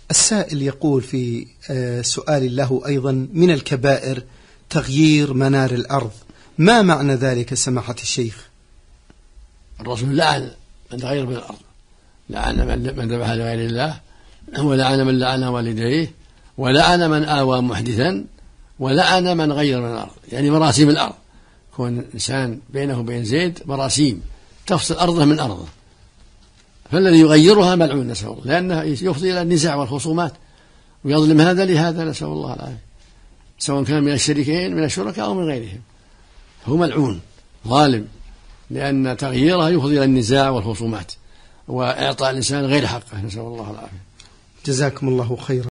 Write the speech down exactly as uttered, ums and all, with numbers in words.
السائل يقول في سؤال له أيضا: من الكبائر تغيير منار الأرض، ما معنى ذلك سماحة الشيخ؟ الرسول لعن من تغير من الأرض، لعن من ذبح لغير الله، ولعن من لعن والديه، ولعن من آوى محدثا، ولعن من غير من الأرض، يعني مراسيم الأرض. يكون إنسان بينه وبين زيد مراسيم تفصل أرضه من أرضه، فالذي يغيرها ملعون نسأل الله، لأنه يفضي إلى النزاع والخصومات، ويظلم هذا لهذا نسأل الله العافية، سواء كان من الشريكين من الشركاء أو من غيرهم، هو ملعون ظالم، لأن تغييرها يفضي إلى النزاع والخصومات وإعطاء الإنسان غير حقه، نسأل الله العافية. جزاكم الله خيرا.